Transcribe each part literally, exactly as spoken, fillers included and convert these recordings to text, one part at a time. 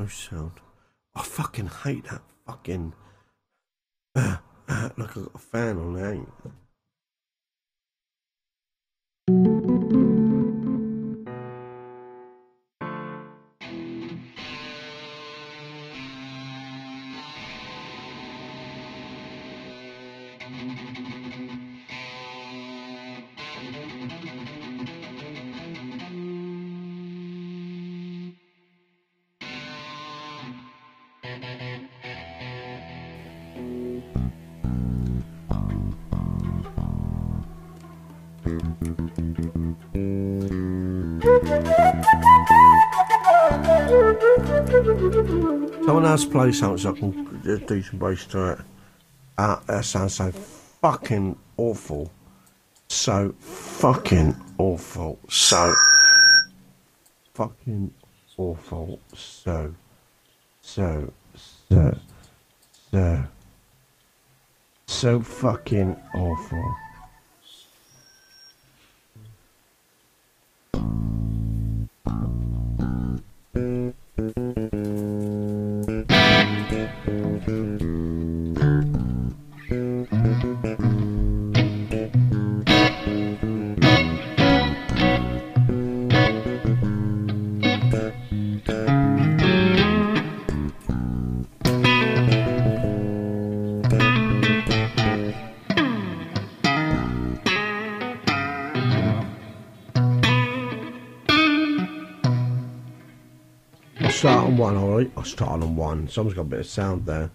No sound. I fucking hate that fucking. Uh, uh, look, I've got a fan on there. Ain't it? Someone else play something so I can do some bass to it. Uh, that sounds so fucking awful. So fucking awful. So fucking awful. So, so, so, so, so fucking awful. Start on one, alright? I'll start on one. Someone's got a bit of sound there.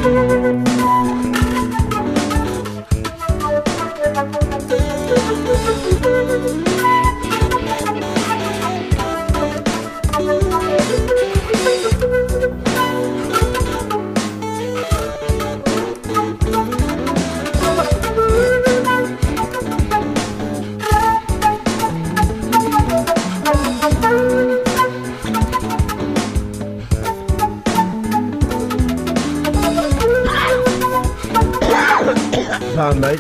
Pardon, mate.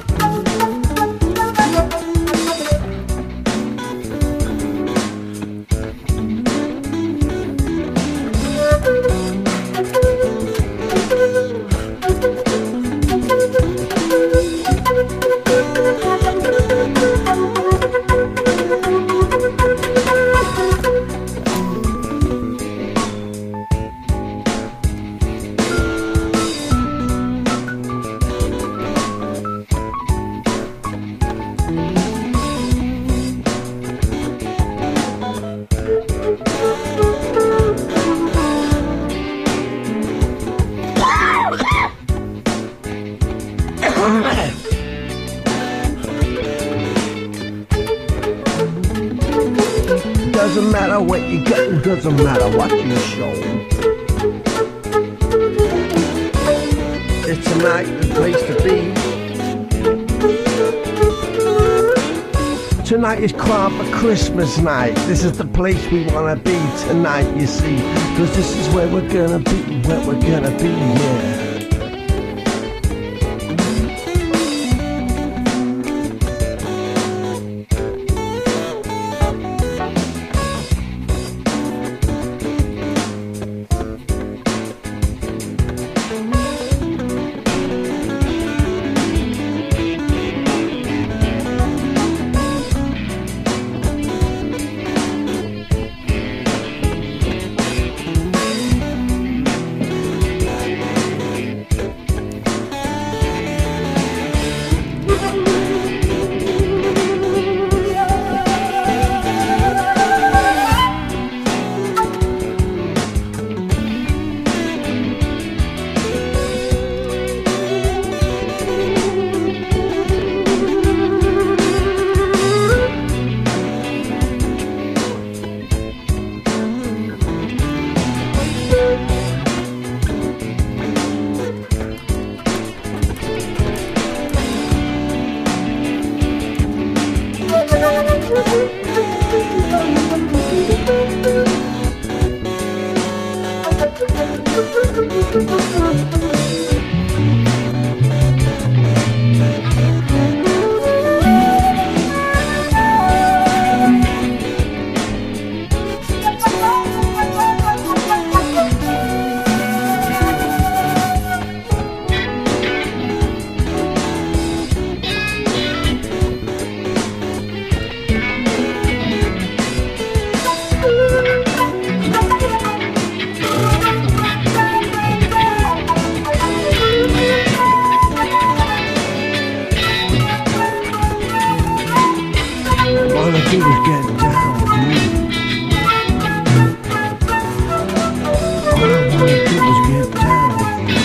Doesn't matter what you get, doesn't matter what you show. It's tonight the place to be. Tonight is Crime for Christmas night. This is the place we wanna be tonight, you see. Cause this is where we're gonna be, where we're gonna be, yeah. do is get down with you. All I wanna do is get down with you.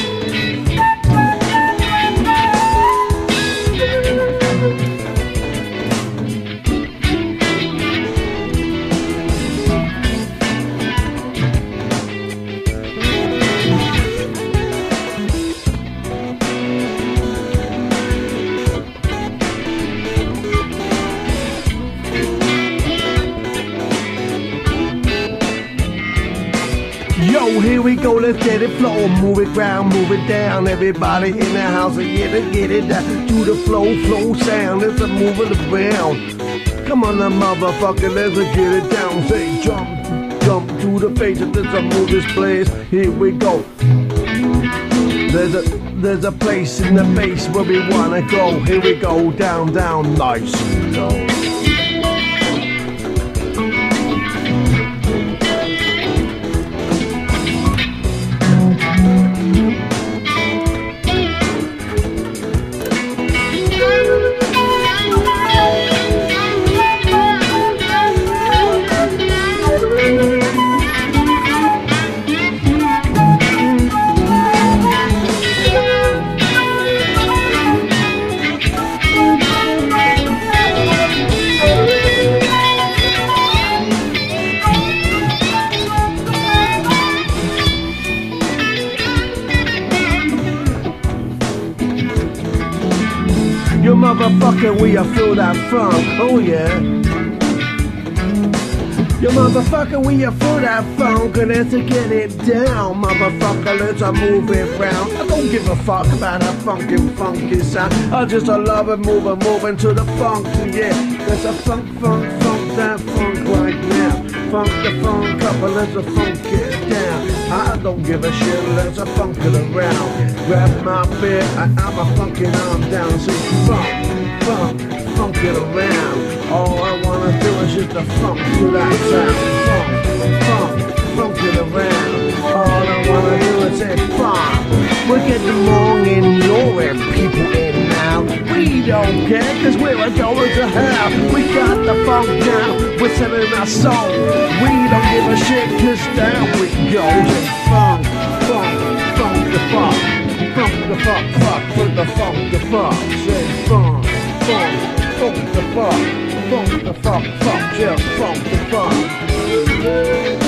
Yo, here we go, let's get it flow. Move it round, move it down. Everybody in the house, get it, get it down. To the flow, flow sound, let's move it around. Come on, the motherfucker, let's get it down. Say jump, jump to the bass, let's move this place. Here we go. There's a, there's a place in the bass where we wanna go. Here we go, down, down, nice and low. motherfucker, we a feel that funk, oh yeah. Yo, motherfucker, we a feel that funk, and let's get it down, motherfucker, let's a move it round. I don't give a fuck about a funky, funky sound. I just a love it, move it, moving to the funk, yeah. There's a funk, funk, funk, that funk right now. Funk the funk up and let's a funk it down. I don't give a shit, let's a funk it around. Grab my beer, I, I'm a funkin' arm down. Say funk, funk, funk it around. All I wanna do is just a funk to that sound. Funk, funk, funk it around. All I wanna do is say funk. We're getting long in your people in now. We don't care, cause we're a going to hell. We got the funk down, we're singing our song. We don't give a shit, cause down we go. Just funk, funk, funk the funk. Funk the funk, fuck, with the funk the funk. Say funk, funk, funk the funk. Funk the funk, funk, just funk the funk.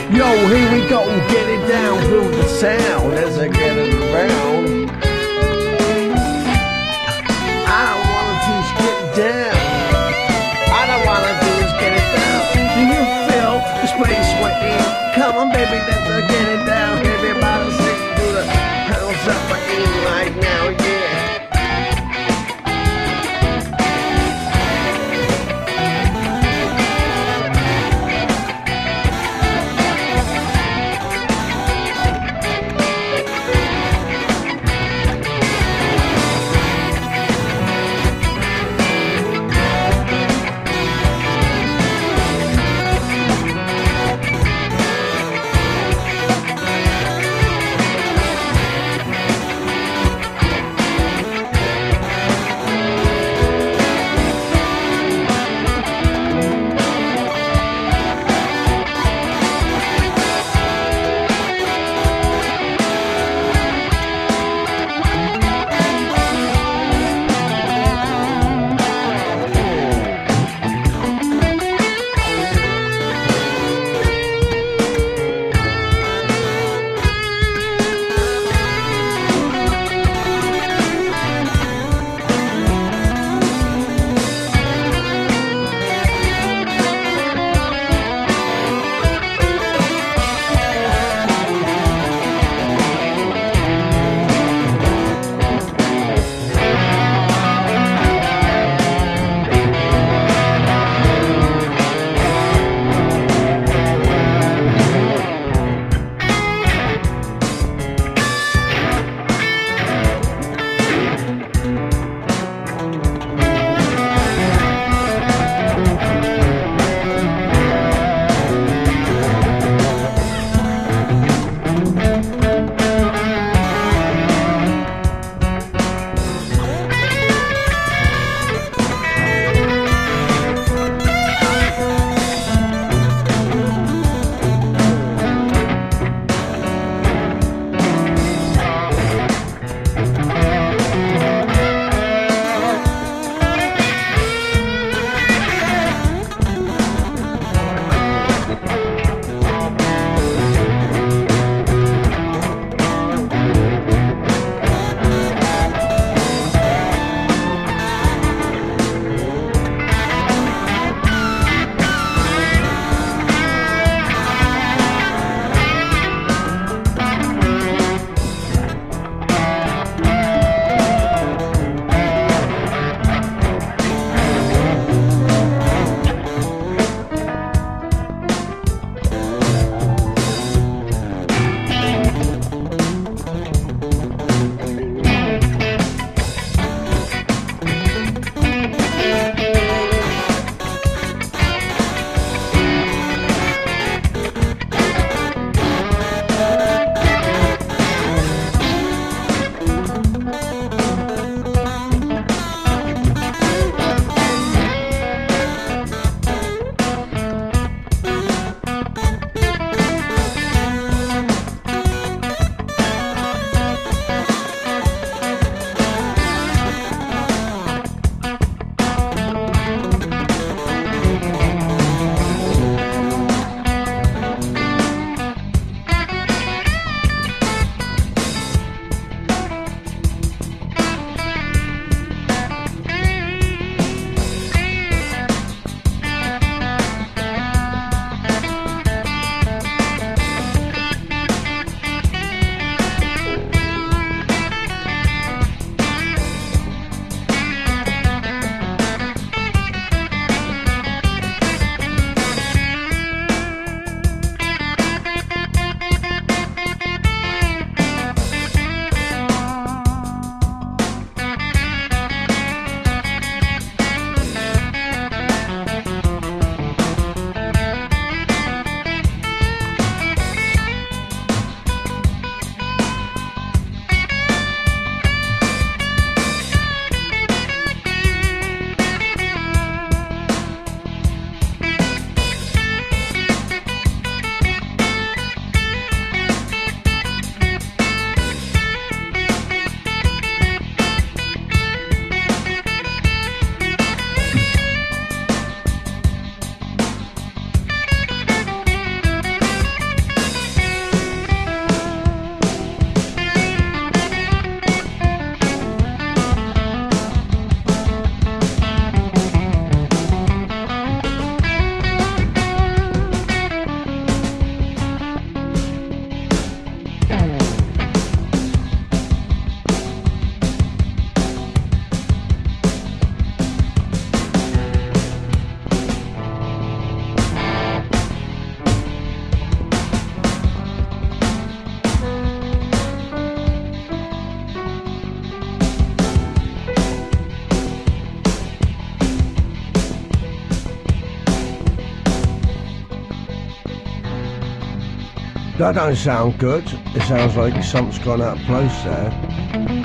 Yo, here we go, get it down, feel the sound as I get it around. I don't wanna just get it down. I don't wanna just get it down. Do you feel the space we're in? Come on, baby, let's get it down. Everybody sing to the house up we're in right now, yeah. That don't sound good. It sounds like something's gone out of place there.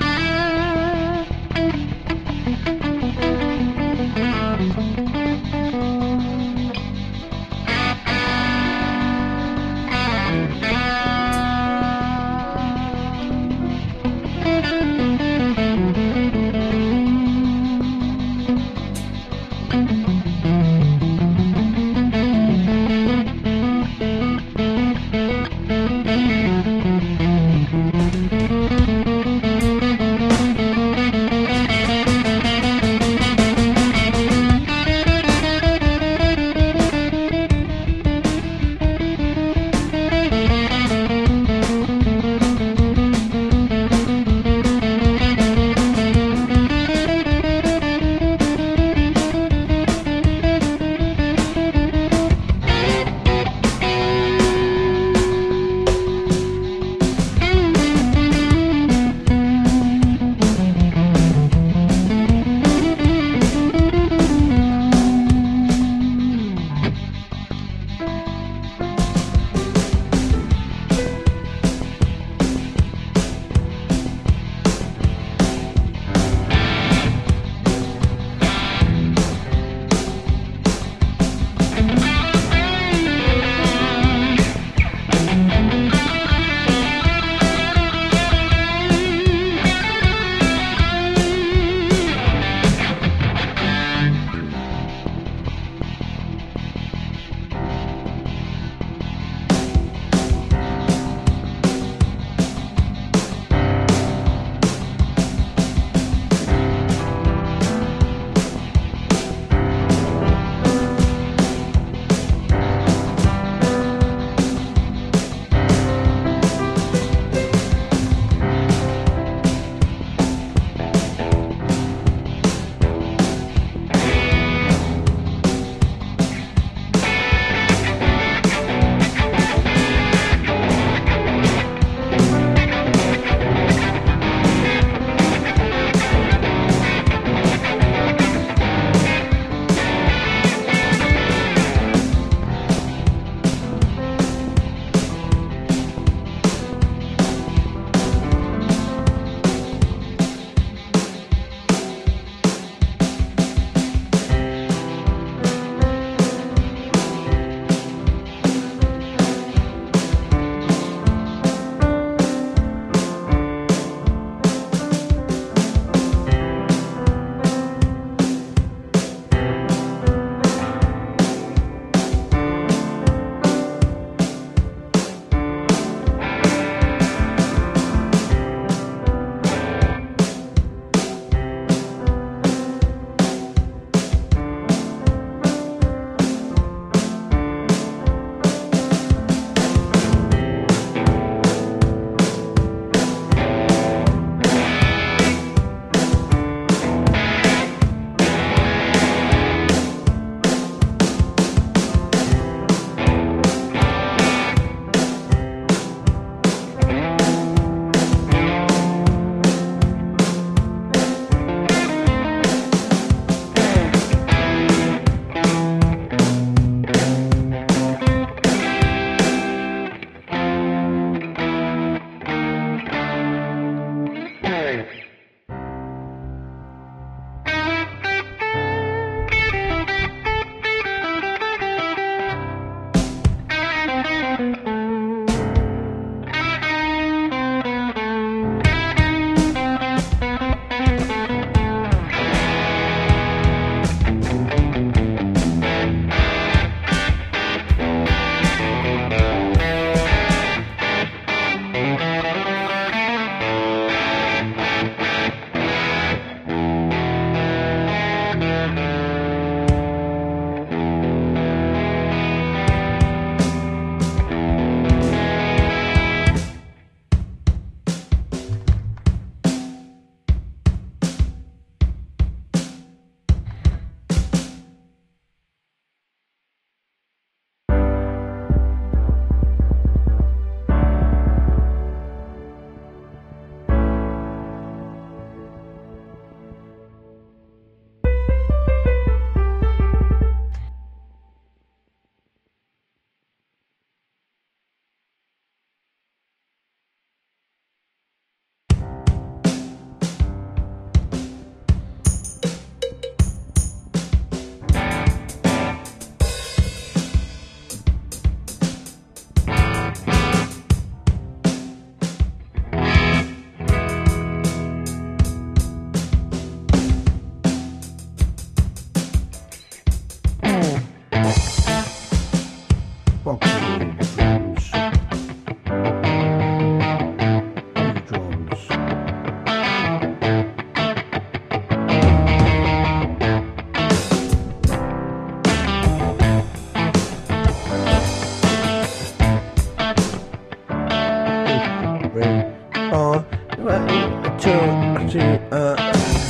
to uh,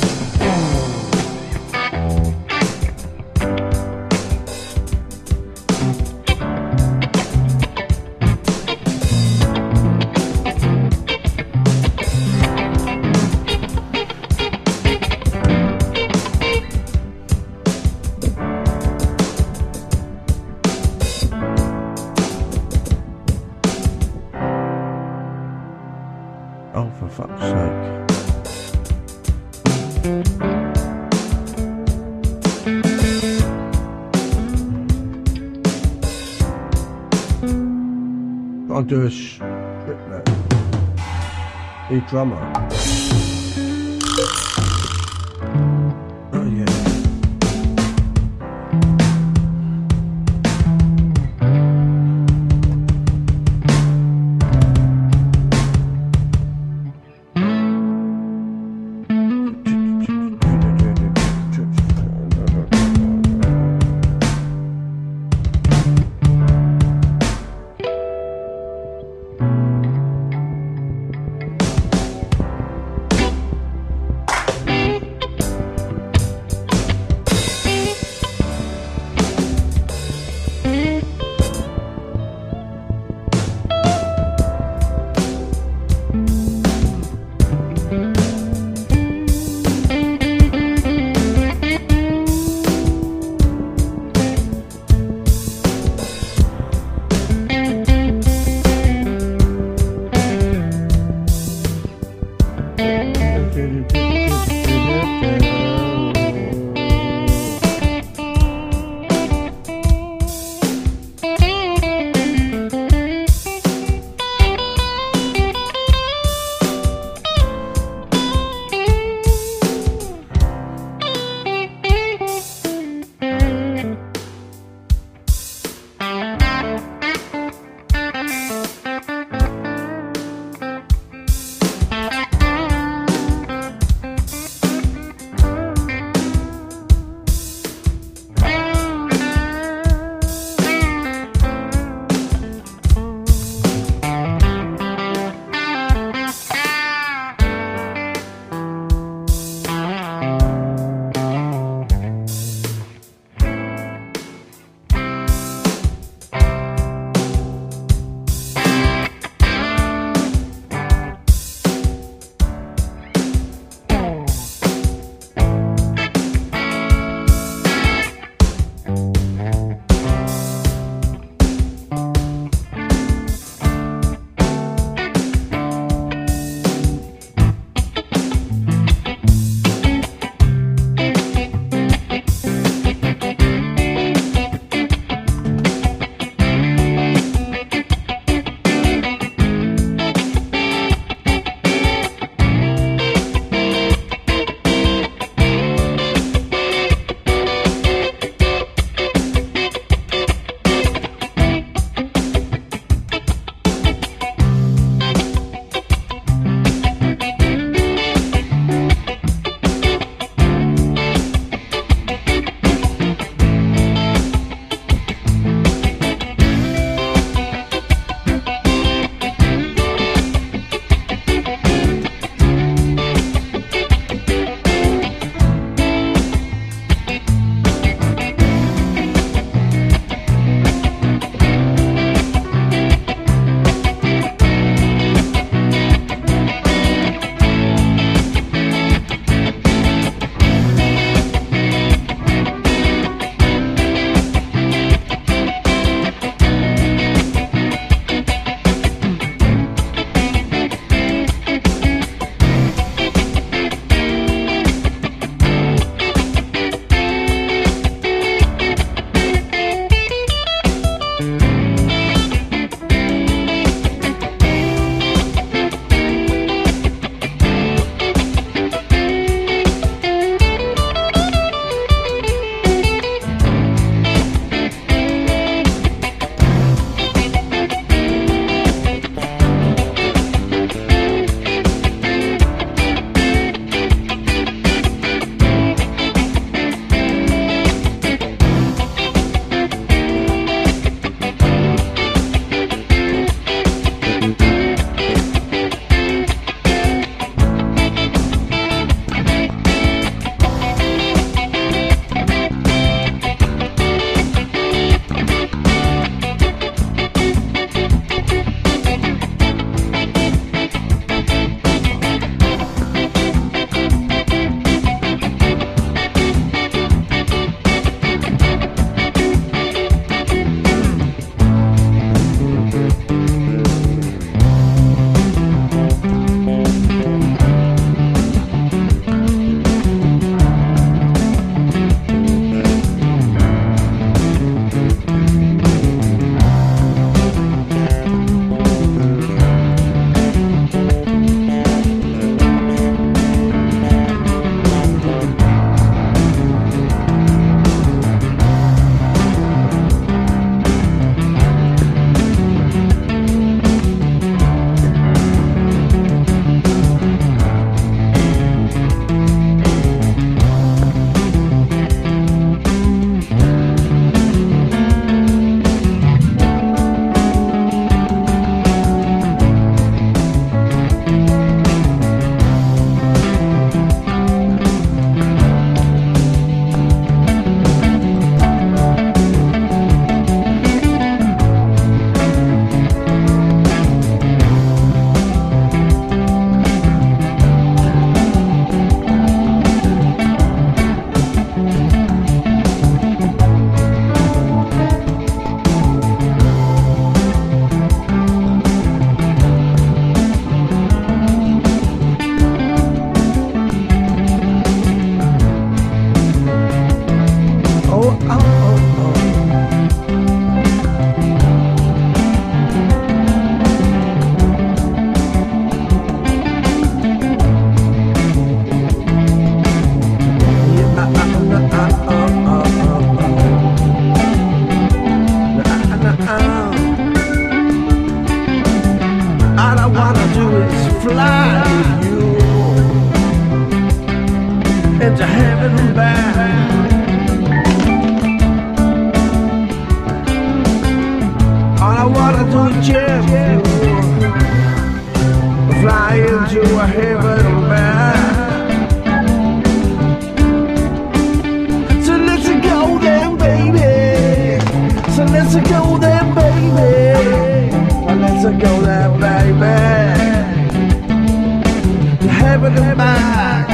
oh, for fuck's sake. I'll do a triplet. The drummer. Oh yeah. fly with you into heaven and back. All I wanna do is jump you, fly into a heaven and back. So let's go then, baby. So let's go then, baby. Let's go there, baby, to heaven and back.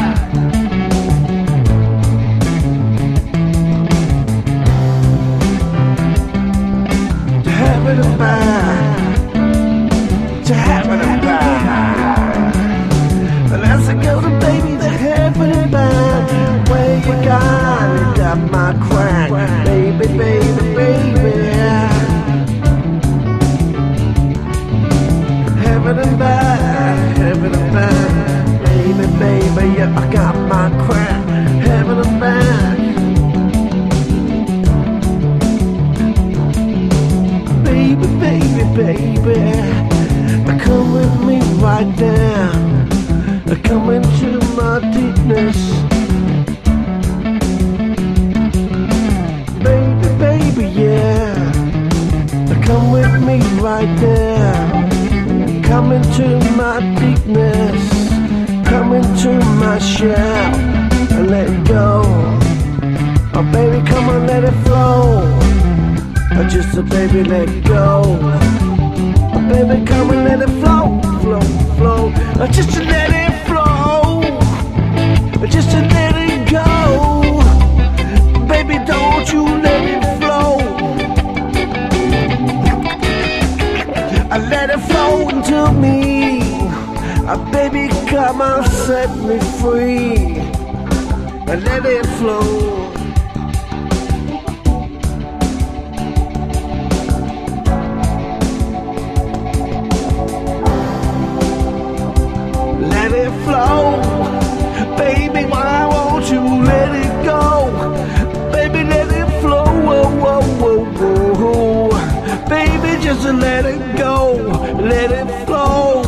To heaven and back. To heaven and back. Let's go to baby, to heaven and back. Where you got it, got my crack, baby, baby, baby. Heaven and back, heaven and back, baby, baby, yeah, I got my crack, heaven and back. Baby, baby, baby, come with me right now, come into my deepness. Baby, baby, yeah, come with me right there. Come into my deepness, come into my shell, and let it go. Oh baby, come on, let it flow. Oh, just a baby, let it go. Oh baby, come and let it flow, flow, flow. Oh, just to let it flow, oh, just to let it go. Baby, don't you let it flow. I let it flow into me. Uh, baby, come on, set me free. I let it flow. Let it flow. Baby, why won't you let it go? Baby, let it flow. Whoa, whoa, whoa, whoa. Baby, just let it go, let it flow.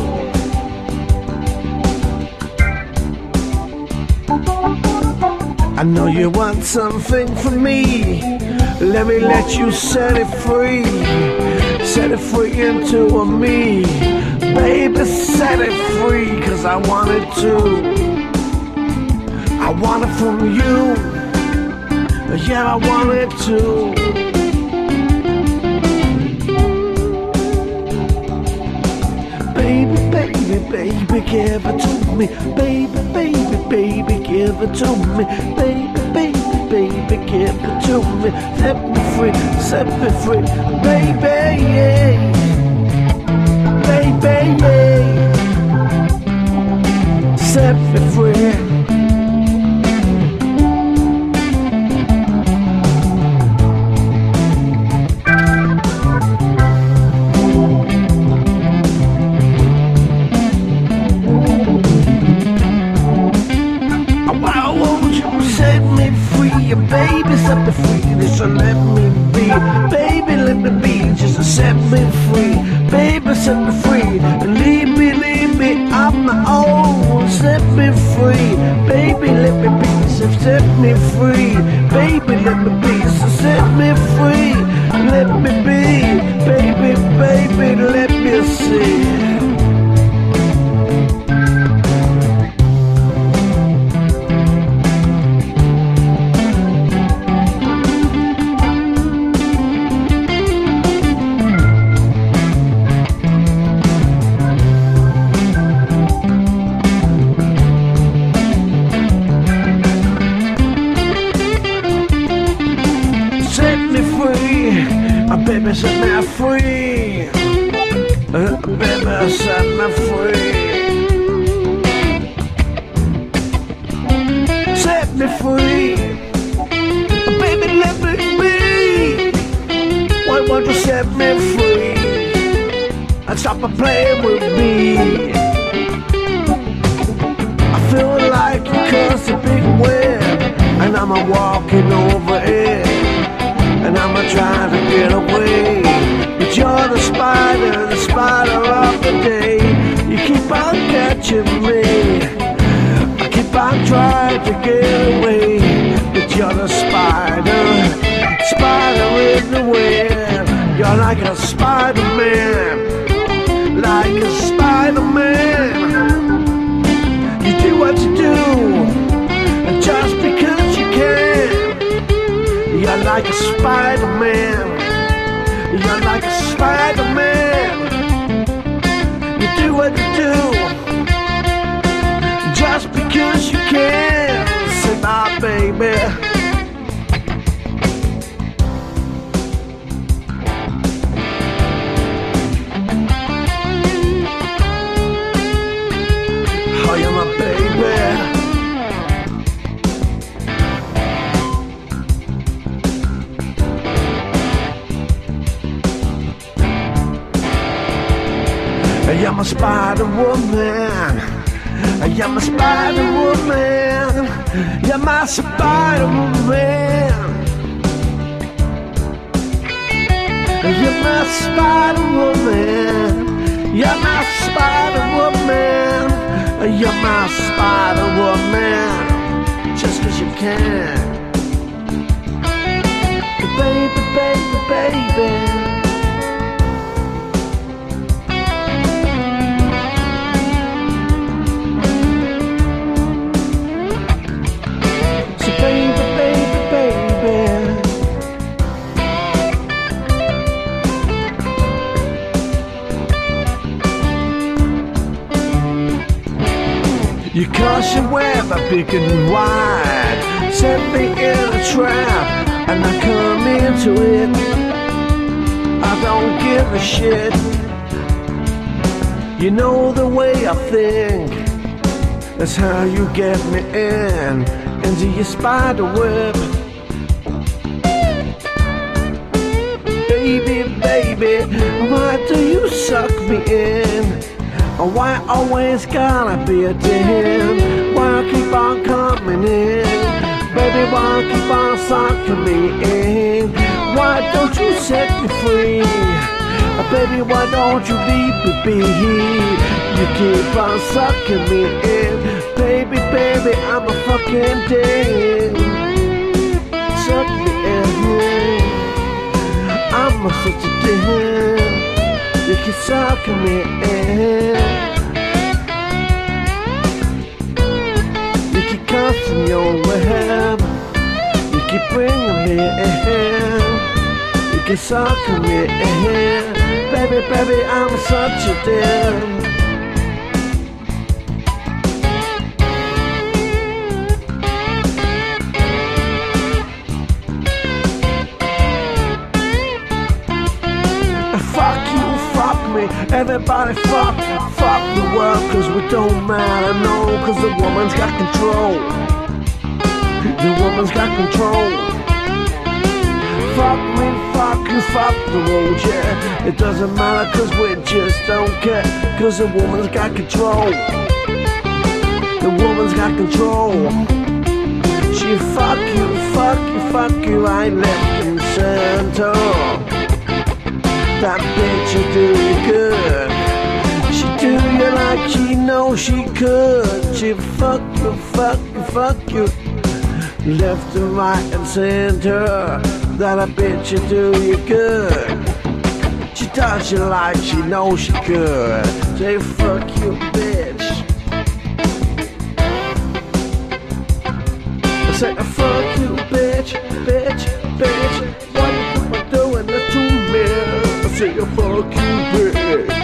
I know you want something from me. Let me let you set it free. Set it free into a me. Baby, set it free, cause I want it to. I want it from you. Yeah, I want it to. Baby, baby, baby, give it to me. Baby, baby, baby, give it to me. Baby, baby, baby, give it to me. Set me free, set me free. Baby, yeah. Baby, yeah. Set me free. Baby, set me free, just let me be. Baby, let me be, just set me free. Baby, set me free, leave me, leave me, I'm my own. Set me free, baby, let me be, so set me free. Baby, let me be, so set me free. Let me be, baby, baby, let me see. Baby, set me free. Uh, baby, set me free. Set me free. Baby, let me be. Why won't you set me free? And stop playing with me. I feel like you cursed a big web, and I'm a walking over it. And I'm trying to get away, but you're the spider, the spider of the day. You keep on catching pinching me. I keep on trying to get away, but you're the spider, spider in the web. You're like a Spider-Man, like a Spider-Man. You do what you do, and just because you can. You're like a Spider-Man, you're like a Spider-Man. You do what you do, just because you can. Say my baby. Oh, you're my baby. You're my Spider-Woman, you're my Spider-Woman, you're my Spider-Woman, you're my Spider-Woman, you're my Spider-Woman, you're my Spider-Woman, just 'cause you can. Baby, baby, baby. You cast your web big and wide, set me in a trap, and I come into it. I don't give a shit. You know the way I think, that's how you get me in, into your spider web. Baby, baby, why do you suck me in? Why always gotta be a den? Why keep on coming in? Baby, why keep on sucking me in? Why don't you set me free? Baby, why don't you leave me be? You keep on sucking me in. Baby, baby, I'm a fucking den. Suck me in. I'm a such a den. You keep sucking me in. You keep casting your web. You keep bringing me in. You keep sucking me in. Baby, baby, I'm such a den. Everybody fuck, fuck the world, 'cause we don't matter, no, 'cause the woman's got control. The woman's got control. Fuck me, fuck you, fuck the world, yeah. It doesn't matter, 'cause we just don't care, 'cause the woman's got control. The woman's got control. She fuck you, fuck you, fuck you, I left in center. That bitch will do you good. She do you like she knows she could. She fuck you, fuck you, fuck you, left and right and center. That a bitch will do you good. She does you like she knows she could. Say fuck you, bitch. I say fuck you, bitch, bitch, bitch. What you doing that to me? Say a fuck you, bitch.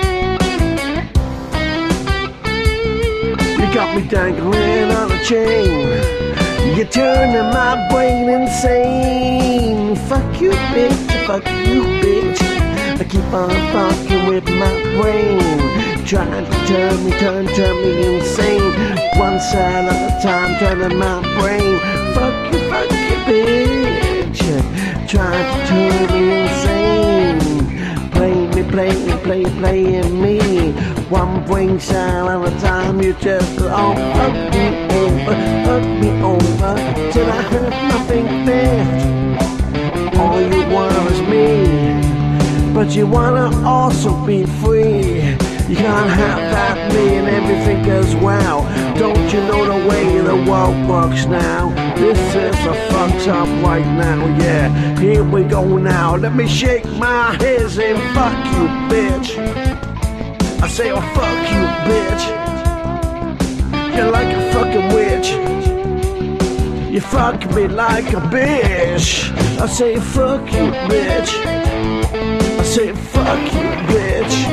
You got me dangling on a chain. You're turning my brain insane. Fuck you, bitch. Fuck you, bitch. I keep on fucking with my brain, trying to turn me, turn, turn me insane. One cell at a time, turning my brain. Fuck you, fuck you, bitch. Trying to turn me insane. Play me, play me, play, playing me. One brain cell at a time, you just oh, fuck me over, fuck me over, till I have nothing left. All you want is me, but you wanna also be free. You can't have that me and every think as well. Don't you know the way the world works now? This is a fucked up right now, yeah. Here we go now. Let me shake my head and fuck you, bitch. I say, oh fuck you, bitch. You're like a fucking witch. You fuck me like a bitch. I say, fuck you, bitch. I say, fuck you, bitch.